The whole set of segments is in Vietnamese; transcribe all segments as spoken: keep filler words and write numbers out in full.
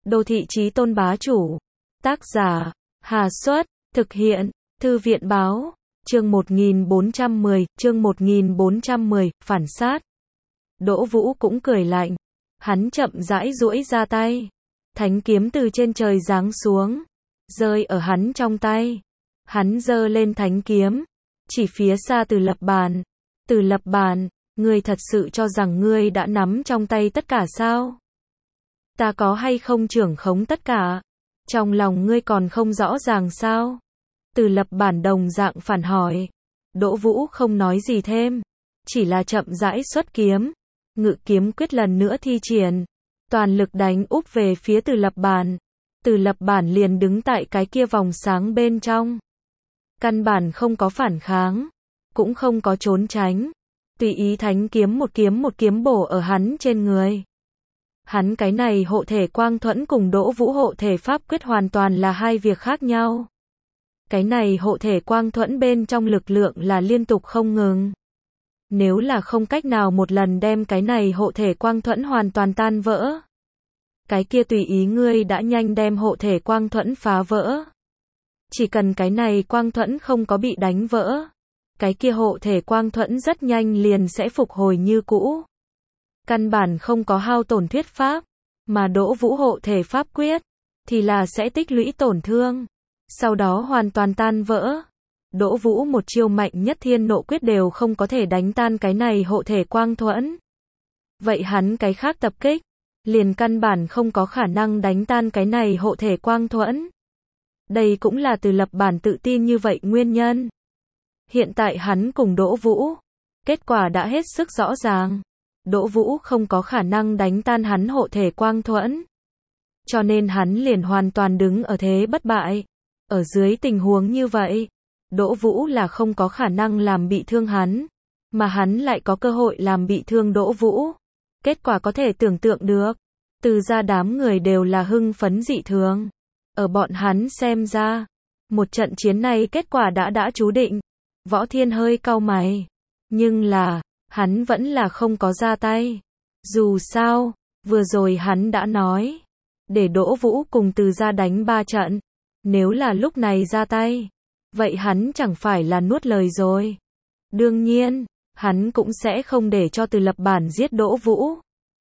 Đô thị chí tôn bá chủ. Tác giả, Hà Xuất, thực hiện, Thư viện báo, chương một nghìn bốn trăm mười, chương một nghìn bốn trăm mười, phản sát. Đỗ Vũ cũng cười lạnh. Hắn chậm rãi duỗi ra tay. Thánh kiếm từ trên trời giáng xuống, rơi ở hắn trong tay. Hắn giơ lên thánh kiếm, chỉ phía xa Từ Lập Bàn. Từ Lập Bàn, ngươi thật sự cho rằng ngươi đã nắm trong tay tất cả sao? Ta có hay không trưởng khống tất cả? Trong lòng ngươi còn không rõ ràng sao? Từ Lập Bản đồng dạng phản hỏi. Đỗ Vũ không nói gì thêm, chỉ là chậm rãi xuất kiếm. Ngự kiếm quyết lần nữa thi triển, toàn lực đánh úp về phía Từ Lập Bản. Từ Lập Bản liền đứng tại cái kia vòng sáng bên trong. Căn bản không có phản kháng, cũng không có trốn tránh. Tùy ý thánh kiếm một kiếm một kiếm bổ ở hắn trên người. Hắn cái này hộ thể quang thuẫn cùng Đỗ Vũ hộ thể pháp quyết hoàn toàn là hai việc khác nhau. Cái này hộ thể quang thuẫn bên trong lực lượng là liên tục không ngừng. Nếu là không cách nào một lần đem cái này hộ thể quang thuẫn hoàn toàn tan vỡ, cái kia tùy ý ngươi đã nhanh đem hộ thể quang thuẫn phá vỡ. Chỉ cần cái này quang thuẫn không có bị đánh vỡ, cái kia hộ thể quang thuẫn rất nhanh liền sẽ phục hồi như cũ. Căn bản không có hao tổn thuyết pháp, mà Đỗ Vũ hộ thể pháp quyết thì là sẽ tích lũy tổn thương, sau đó hoàn toàn tan vỡ. Đỗ Vũ một chiêu mạnh nhất thiên nộ quyết đều không có thể đánh tan cái này hộ thể quang thuẫn. Vậy hắn cái khác tập kích, liền căn bản không có khả năng đánh tan cái này hộ thể quang thuẫn. Đây cũng là Từ Lập Bản tự tin như vậy nguyên nhân. Hiện tại hắn cùng Đỗ Vũ, kết quả đã hết sức rõ ràng. Đỗ Vũ không có khả năng đánh tan hắn hộ thể quang thuẫn. Cho nên hắn liền hoàn toàn đứng ở thế bất bại. Ở dưới tình huống như vậy, Đỗ Vũ là không có khả năng làm bị thương hắn, mà hắn lại có cơ hội làm bị thương Đỗ Vũ. Kết quả có thể tưởng tượng được. Từ ra đám người đều là hưng phấn dị thường. Ở bọn hắn xem ra, một trận chiến này kết quả đã đã chú định. Võ Thiên hơi cau mày. Nhưng là, hắn vẫn là không có ra tay. Dù sao, vừa rồi hắn đã nói, để Đỗ Vũ cùng Từ ra đánh ba trận. Nếu là lúc này ra tay, vậy hắn chẳng phải là nuốt lời rồi. Đương nhiên, hắn cũng sẽ không để cho Từ Lập Bản giết Đỗ Vũ.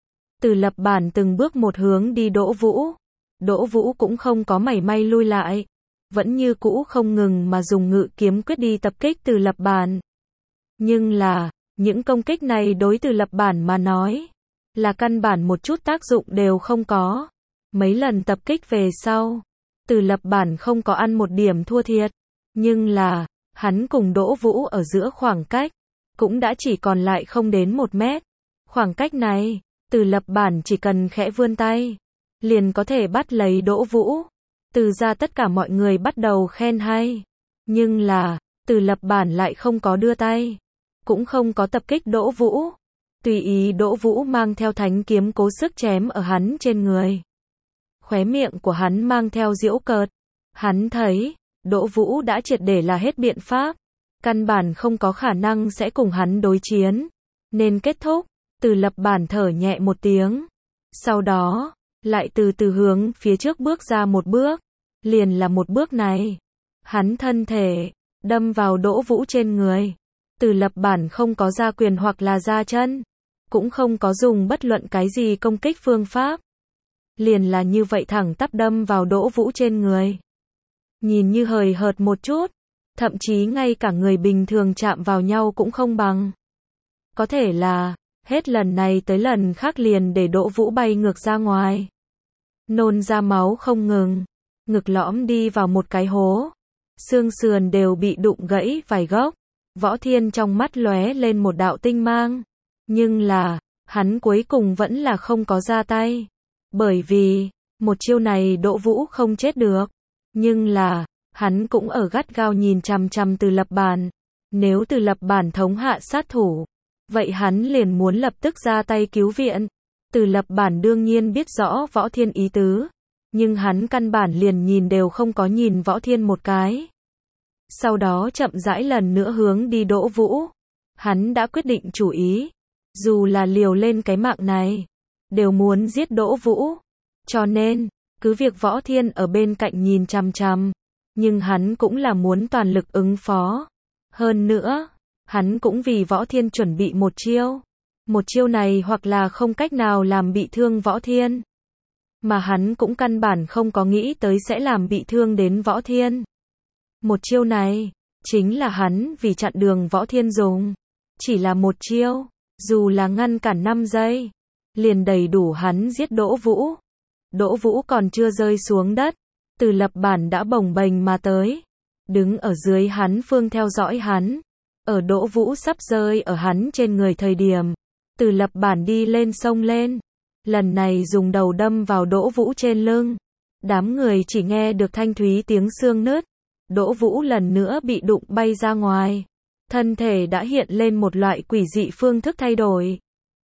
Từ Lập Bản từng bước một hướng đi Đỗ Vũ. Đỗ Vũ cũng không có mảy may lui lại, vẫn như cũ không ngừng mà dùng ngự kiếm quyết đi tập kích Từ Lập Bản. Nhưng là, những công kích này đối Từ Lập Bản mà nói, là căn bản một chút tác dụng đều không có. Mấy lần tập kích về sau, Từ Lập Bản không có ăn một điểm thua thiệt. Nhưng là, hắn cùng Đỗ Vũ ở giữa khoảng cách, cũng đã chỉ còn lại không đến một mét. Khoảng cách này, Từ Lập Bản chỉ cần khẽ vươn tay, liền có thể bắt lấy Đỗ Vũ. Từ ra tất cả mọi người bắt đầu khen hay. Nhưng là, Từ Lập Bản lại không có đưa tay, cũng không có tập kích Đỗ Vũ. Tùy ý Đỗ Vũ mang theo thánh kiếm cố sức chém ở hắn trên người. Khóe miệng của hắn mang theo giễu cợt. Hắn thấy, Đỗ Vũ đã triệt để là hết biện pháp. Căn bản không có khả năng sẽ cùng hắn đối chiến. Nên kết thúc, Từ Lập Bản thở nhẹ một tiếng. Sau đó, lại từ từ hướng phía trước bước ra một bước. Liền là một bước này. Hắn thân thể, đâm vào Đỗ Vũ trên người. Từ Lập Bản không có ra quyền hoặc là ra chân. Cũng không có dùng bất luận cái gì công kích phương pháp. Liền là như vậy thẳng tắp đâm vào Đỗ Vũ trên người. Nhìn như hời hợt một chút, thậm chí ngay cả người bình thường chạm vào nhau cũng không bằng. Có thể là, hết lần này tới lần khác liền để Đỗ Vũ bay ngược ra ngoài. Nôn ra máu không ngừng, ngực lõm đi vào một cái hố. Xương sườn đều bị đụng gãy vài gốc. Võ Thiên trong mắt lóe lên một đạo tinh mang. Nhưng là, hắn cuối cùng vẫn là không có ra tay. Bởi vì, một chiêu này Đỗ Vũ không chết được. Nhưng là, hắn cũng ở gắt gao nhìn chằm chằm Từ Lập Bản. Nếu Từ Lập Bản thống hạ sát thủ, vậy hắn liền muốn lập tức ra tay cứu viện. Từ Lập Bản đương nhiên biết rõ Võ Thiên ý tứ, nhưng hắn căn bản liền nhìn đều không có nhìn Võ Thiên một cái. Sau đó chậm rãi lần nữa hướng đi Đỗ Vũ. Hắn đã quyết định chủ ý, dù là liều lên cái mạng này, đều muốn giết Đỗ Vũ. Cho nên, Cứ việc Võ Thiên ở bên cạnh nhìn chằm chằm, nhưng hắn cũng là muốn toàn lực ứng phó. Hơn nữa, hắn cũng vì Võ Thiên chuẩn bị một chiêu. Một chiêu này hoặc là không cách nào làm bị thương Võ Thiên, mà hắn cũng căn bản không có nghĩ tới sẽ làm bị thương đến Võ Thiên. Một chiêu này, chính là hắn vì chặn đường Võ Thiên dùng. Chỉ là một chiêu, dù là ngăn cản năm giây, liền đầy đủ hắn giết Đỗ Vũ. Đỗ Vũ còn chưa rơi xuống đất, Từ Lập Bản đã bồng bềnh mà tới. Đứng ở dưới hắn phương theo dõi hắn. Ở Đỗ Vũ sắp rơi ở hắn trên người thời điểm, Từ Lập Bản đi lên xông lên. Lần này dùng đầu đâm vào Đỗ Vũ trên lưng. Đám người chỉ nghe được thanh thúy tiếng xương nứt. Đỗ Vũ lần nữa bị đụng bay ra ngoài. Thân thể đã hiện lên một loại quỷ dị phương thức thay đổi.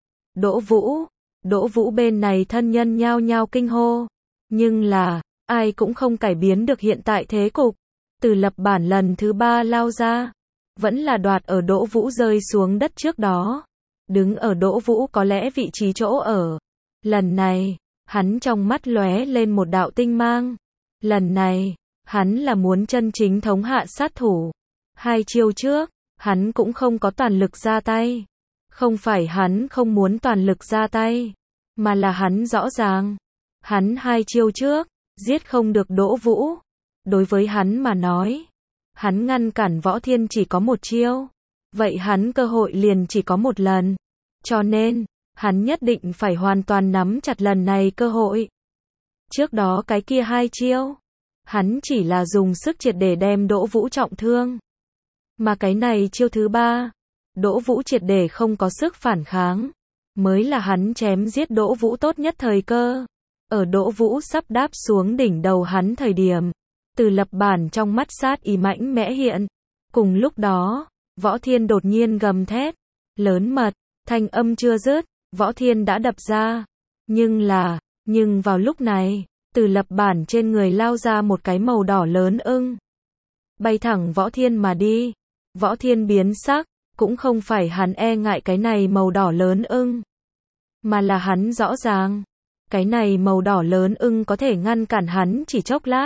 Đỗ Vũ, Đỗ Vũ bên này thân nhân nhao nhao kinh hô. Nhưng là, ai cũng không cải biến được hiện tại thế cục. Từ Lập Bản lần thứ ba lao ra. Vẫn là đoạt ở Đỗ Vũ rơi xuống đất trước đó. Đứng ở Đỗ Vũ có lẽ vị trí chỗ ở. Lần này, hắn trong mắt lóe lên một đạo tinh mang. Lần này, hắn là muốn chân chính thống hạ sát thủ. Hai chiêu trước, hắn cũng không có toàn lực ra tay. Không phải hắn không muốn toàn lực ra tay, mà là hắn rõ ràng. Hắn hai chiêu trước, giết không được Đỗ Vũ. Đối với hắn mà nói, hắn ngăn cản Võ Thiên chỉ có một chiêu. Vậy hắn cơ hội liền chỉ có một lần. Cho nên, hắn nhất định phải hoàn toàn nắm chặt lần này cơ hội. Trước đó cái kia hai chiêu, hắn chỉ là dùng sức triệt để đem Đỗ Vũ trọng thương. Mà cái này chiêu thứ ba, Đỗ Vũ triệt để không có sức phản kháng, mới là hắn chém giết Đỗ Vũ tốt nhất thời cơ. Ở Đỗ Vũ sắp đáp xuống đỉnh đầu hắn thời điểm, Từ Lập Bản trong mắt sát ý mạnh mẽ hiện. Cùng lúc đó, Võ Thiên đột nhiên gầm thét, lớn mật, thanh âm chưa dứt, Võ Thiên đã đập ra. Nhưng là, nhưng vào lúc này, Từ Lập Bản trên người lao ra một cái màu đỏ lớn ưng. Bay thẳng Võ Thiên mà đi. Võ Thiên biến sắc, cũng không phải hắn e ngại cái này màu đỏ lớn ưng, mà là hắn rõ ràng, cái này màu đỏ lớn ưng có thể ngăn cản hắn chỉ chốc lát.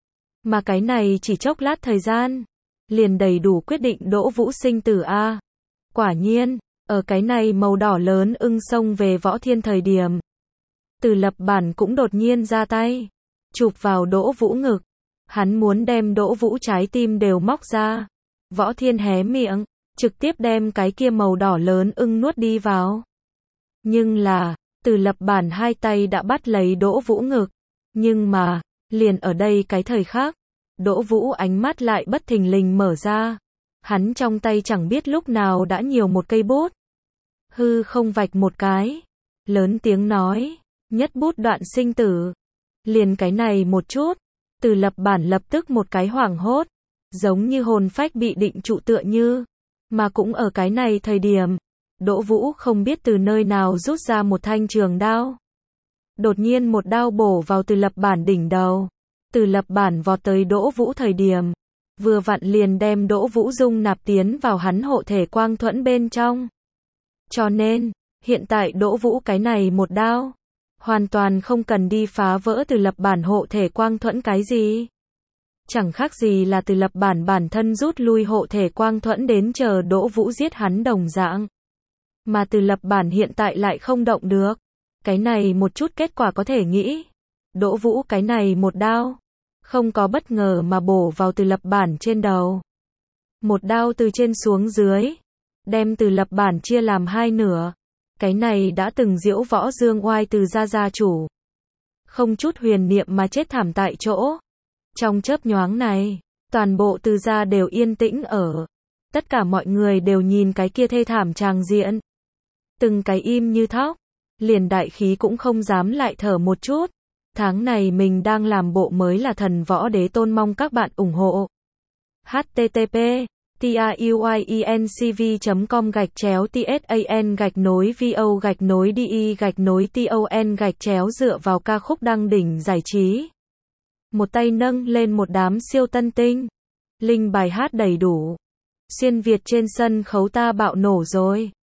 Mà cái này chỉ chốc lát thời gian, liền đầy đủ quyết định Đỗ Vũ sinh tử a. Quả nhiên, ở cái này màu đỏ lớn ưng xông về Võ Thiên thời điểm, Từ Lập Bản cũng đột nhiên ra tay, chụp vào Đỗ Vũ ngực. Hắn muốn đem Đỗ Vũ trái tim đều móc ra. Võ Thiên hé miệng, trực tiếp đem cái kia màu đỏ lớn ưng nuốt đi vào. Nhưng là, Từ Lập Bản hai tay đã bắt lấy Đỗ Vũ ngực. Nhưng mà, liền ở đây cái thời khắc, Đỗ Vũ ánh mắt lại bất thình lình mở ra. Hắn trong tay chẳng biết lúc nào đã nhiều một cây bút. Hư không vạch một cái, lớn tiếng nói, nhất bút đoạn sinh tử. Liền cái này một chút, Từ Lập Bản lập tức một cái hoảng hốt, giống như hồn phách bị định trụ tựa như. Mà cũng ở cái này thời điểm, Đỗ Vũ không biết từ nơi nào rút ra một thanh trường đao. Đột nhiên một đao bổ vào Từ Lập Bản đỉnh đầu. Từ Lập Bản vọt tới Đỗ Vũ thời điểm, vừa vặn liền đem Đỗ Vũ dung nạp tiến vào hắn hộ thể quang thuẫn bên trong. Cho nên, hiện tại Đỗ Vũ cái này một đao, hoàn toàn không cần đi phá vỡ Từ Lập Bản hộ thể quang thuẫn cái gì. Chẳng khác gì là Từ Lập Bản bản thân rút lui hộ thể quang thuẫn đến chờ Đỗ Vũ giết hắn đồng dạng. Mà Từ Lập Bản hiện tại lại không động được. Cái này một chút kết quả có thể nghĩ. Đỗ Vũ cái này một đao, không có bất ngờ mà bổ vào Từ Lập Bản trên đầu. Một đao từ trên xuống dưới, đem Từ Lập Bản chia làm hai nửa. Cái này đã từng diễu võ dương oai Từ gia gia chủ, không chút huyền niệm mà chết thảm tại chỗ. Trong chớp nhoáng này, toàn bộ Từ gia đều yên tĩnh ở. Tất cả mọi người đều nhìn cái kia thê thảm tràng diện. Từng cái im như thóc, liền đại khí cũng không dám lại thở một chút. Tháng này mình đang làm bộ mới là Thần Võ Đế Tôn, mong các bạn ủng hộ. h t t p tiuyencv chấm com gạch chéo tsan gạch nối vo gạch nối di gạch nối ton gạch chéo dựa vào ca khúc đăng đỉnh giải trí. Một tay nâng lên một đám siêu tân tinh. Linh bài hát đầy đủ. Xuyên Việt trên sân khấu ta bạo nổ rồi.